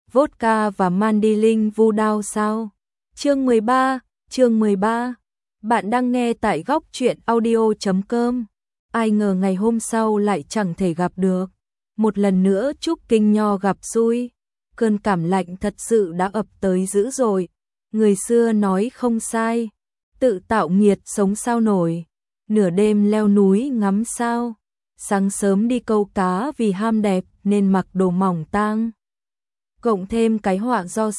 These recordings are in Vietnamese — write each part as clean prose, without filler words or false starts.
vodka và mandolin vu đao sao? Chương 13. Bạn đang nghe tại góc truyện audio.com. Ai ngờ ngày hôm sau lại chẳng thể gặp được. Một lần nữa Trúc Kinh Nho gặp xui. Cơn cảm lạnh thật sự đã ập tới dữ rồi. Người xưa nói không sai. Tự tạo nghiệt sống sao nổi. Nửa đêm leo núi ngắm sao. Sáng sớm đi câu cá vì ham đẹp nên mặc đồ mỏng tang. Cộng thêm cái họa do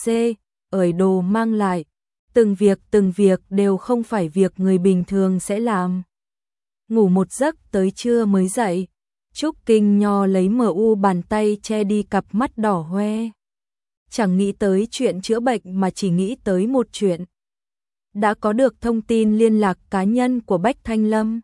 ởi đồ mang lại. Từng việc đều không phải việc người bình thường sẽ làm. Ngủ một giấc tới trưa mới dậy. Trúc Kinh Nho lấy MU bàn tay che đi cặp mắt đỏ hoe. Chẳng nghĩ tới chuyện chữa bệnh mà chỉ nghĩ tới một chuyện. Đã có được thông tin liên lạc cá nhân của Bách Thanh Lâm.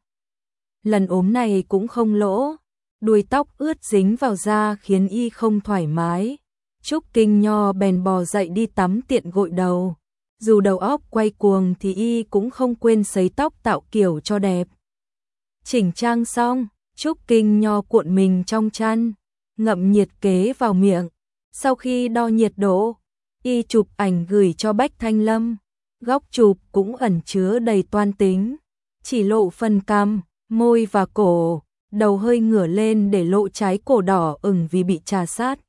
Lần ốm này cũng không lỗ. Đuôi tóc ướt dính vào da khiến y không thoải mái. Trúc Kinh Nho bèn bò dậy đi tắm tiện gội đầu. Dù đầu óc quay cuồng thì y cũng không quên sấy tóc tạo kiểu cho đẹp. Chỉnh trang xong, Trúc Kinh Nho cuộn mình trong chăn, ngậm nhiệt kế vào miệng. Sau khi đo nhiệt độ, y chụp ảnh gửi cho Bách Thanh Lâm. Góc chụp cũng ẩn chứa đầy toan tính, chỉ lộ phần cằm, môi và cổ, đầu hơi ngửa lên để lộ trái cổ đỏ ửng vì bị trà sát.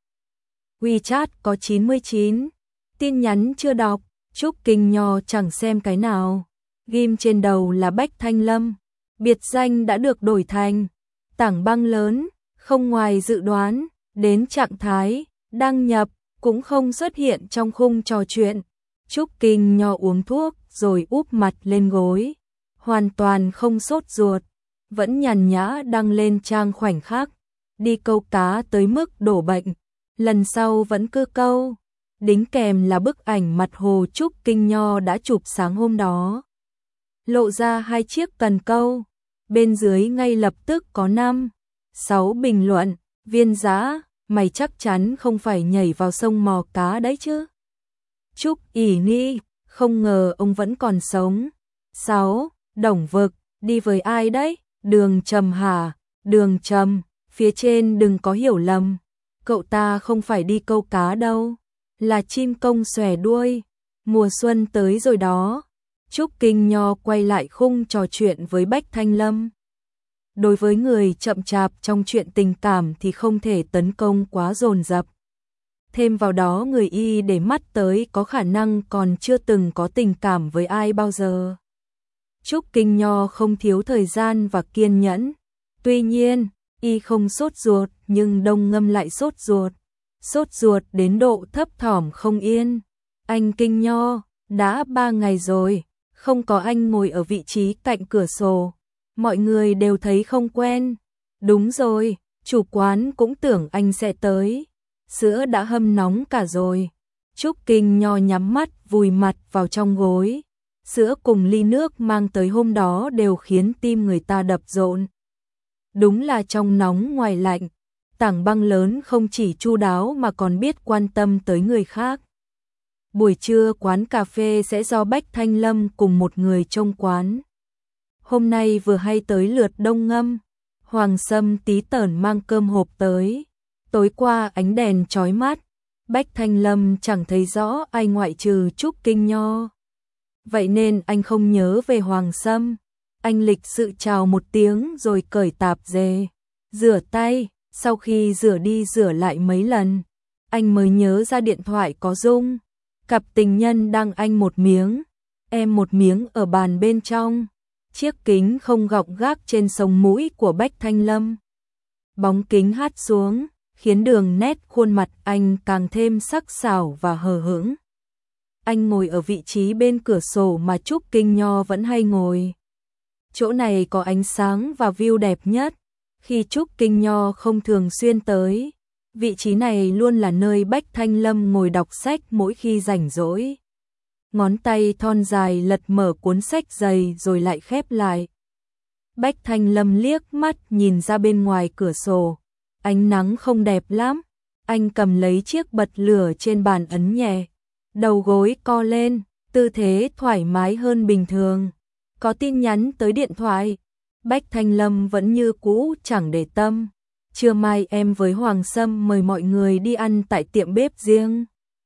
WeChat có 99, tin nhắn chưa đọc, Trúc Kinh Nho chẳng xem cái nào. Ghim trên đầu là Bách Thanh Lâm, biệt danh đã được đổi thành Tảng Băng Lớn, không ngoài dự đoán, đến trạng thái đăng nhập cũng không xuất hiện trong khung trò chuyện. Trúc Kinh Nho uống thuốc rồi úp mặt lên gối, hoàn toàn không sốt ruột, vẫn nhàn nhã đăng lên trang khoảnh khắc. Đi câu cá tới mức đổ bệnh, lần sau vẫn cứ câu. Đính kèm là bức ảnh mặt hồ Trúc Kinh Nho đã chụp sáng hôm đó. Lộ ra 2 chiếc cần câu, bên dưới ngay lập tức có 5, 6 bình luận. Viên Dã, mày chắc chắn không phải nhảy vào sông mò cá đấy chứ? Trúc ỉ ni, không ngờ ông vẫn còn sống. 6. Đồng Vực, đi với ai đấy? Đường Trầm hả? Đường Trầm, phía trên đừng có hiểu lầm. Cậu ta không phải đi câu cá đâu, là chim công xòe đuôi. Mùa xuân tới rồi đó. Trúc Kinh Nho quay lại khung trò chuyện với Bách Thanh Lâm. Đối với người chậm chạp trong chuyện tình cảm thì không thể tấn công quá dồn dập. Thêm vào đó người y để mắt tới có khả năng còn chưa từng có tình cảm với ai bao giờ. Trúc Kinh Nho không thiếu thời gian và kiên nhẫn. Tuy nhiên, y không sốt ruột nhưng Đông Ngâm lại sốt ruột. Sốt ruột đến độ thấp thỏm không yên. Anh Kinh Nho, đã 3 ngày rồi, không có anh ngồi ở vị trí cạnh cửa sổ. Mọi người đều thấy không quen. Đúng rồi, chủ quán cũng tưởng anh sẽ tới. Sữa đã hâm nóng cả rồi. Trúc Kinh Nho nhắm mắt vùi mặt vào trong gối. Sữa cùng ly nước mang tới hôm đó đều khiến tim người ta đập rộn. Đúng là trong nóng ngoài lạnh, Tảng Băng Lớn không chỉ chu đáo mà còn biết quan tâm tới người khác. Buổi trưa quán cà phê sẽ do Bách Thanh Lâm cùng một người trông quán. Hôm nay vừa hay tới lượt Đông Ngâm, Hoàng Sâm tí tởn mang cơm hộp tới. Tối qua ánh đèn chói mắt, Bách Thanh Lâm chẳng thấy rõ ai ngoại trừ Trúc Kinh Nho. Vậy nên anh không nhớ về Hoàng Sâm. Anh lịch sự chào một tiếng rồi cởi tạp dề, rửa tay. Sau khi rửa đi rửa lại mấy lần, anh mới nhớ ra điện thoại có rung. Cặp tình nhân đăng anh một miếng, em một miếng ở bàn bên trong. Chiếc kính không gọng gác trên sống mũi của Bách Thanh Lâm. Bóng kính hắt xuống, khiến đường nét khuôn mặt anh càng thêm sắc sảo và hờ hững. Anh ngồi ở vị trí bên cửa sổ mà Trúc Kinh Nho vẫn hay ngồi. Chỗ này có ánh sáng và view đẹp nhất. Khi Trúc Kinh Nho không thường xuyên tới, vị trí này luôn là nơi Bách Thanh Lâm ngồi đọc sách mỗi khi rảnh rỗi. Ngón tay thon dài lật mở cuốn sách dày rồi lại khép lại. Bách Thanh Lâm liếc mắt nhìn ra bên ngoài cửa sổ. Ánh nắng không đẹp lắm. Anh cầm lấy chiếc bật lửa trên bàn ấn nhẹ. Đầu gối co lên, tư thế thoải mái hơn bình thường. Có tin nhắn tới điện thoại. Bách Thanh Lâm vẫn như cũ chẳng để tâm. Trưa mai em với Hoàng Sâm mời mọi người đi ăn tại tiệm bếp riêng.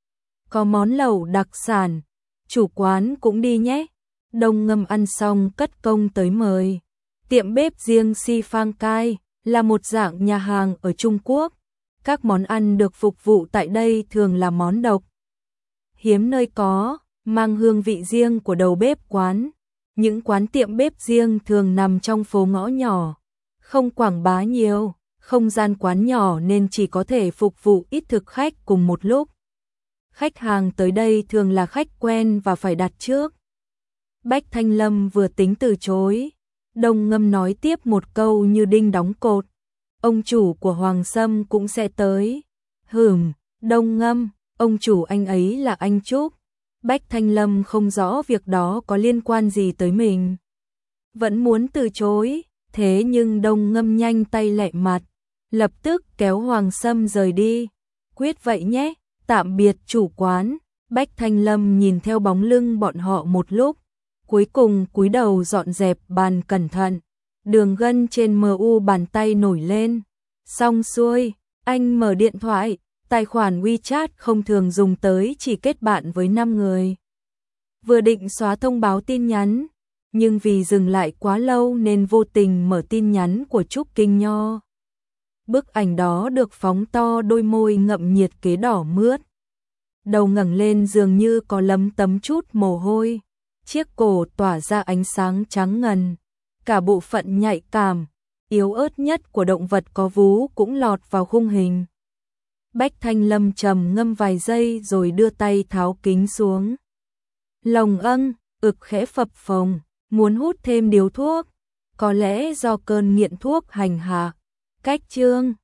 có món lẩu đặc sản, chủ quán cũng đi nhé. Đông Ngâm ăn xong cất công tới mời. Tiệm bếp riêng Si Phang Cai là một dạng nhà hàng ở Trung Quốc. Các món ăn được phục vụ tại đây thường là món độc, hiếm nơi có, mang hương vị riêng của đầu bếp quán. Những quán tiệm bếp riêng thường nằm trong phố ngõ nhỏ, không quảng bá nhiều, không gian quán nhỏ nên chỉ có thể phục vụ ít thực khách cùng một lúc. Khách hàng tới đây thường là khách quen và phải đặt trước. Bách Thanh Lâm vừa tính từ chối, Đông Ngâm nói tiếp một câu như đinh đóng cột. Ông chủ của Hoàng Sâm cũng sẽ tới. Đông Ngâm, ông chủ anh ấy là anh Trúc. Bách Thanh Lâm không rõ việc đó có liên quan gì tới mình. Vẫn muốn từ chối, thế nhưng Đông Ngâm nhanh tay lẹ mặt, lập tức kéo Hoàng Sâm rời đi. Quyết vậy nhé, tạm biệt chủ quán. Bách Thanh Lâm nhìn theo bóng lưng bọn họ một lúc, cuối cùng cúi đầu dọn dẹp bàn cẩn thận. Đường gân trên MU bàn tay nổi lên. Xong xuôi, anh mở điện thoại, tài khoản WeChat không thường dùng tới chỉ kết bạn với 5 người. Vừa định xóa thông báo tin nhắn, nhưng vì dừng lại quá lâu nên vô tình mở tin nhắn của Trúc Kinh Nho. Bức ảnh đó được phóng to, đôi môi ngậm nhiệt kế đỏ mướt. Đầu ngẩng lên dường như có lấm tấm chút mồ hôi, chiếc cổ tỏa ra ánh sáng trắng ngần. Cả bộ phận nhạy cảm, yếu ớt nhất của động vật có vú cũng lọt vào khung hình. Bách Thanh Lâm trầm ngâm vài giây rồi đưa tay tháo kính xuống. Lòng ực khẽ phập phồng, muốn hút thêm điếu thuốc. Có lẽ do cơn nghiện thuốc hành hạ. Cách chương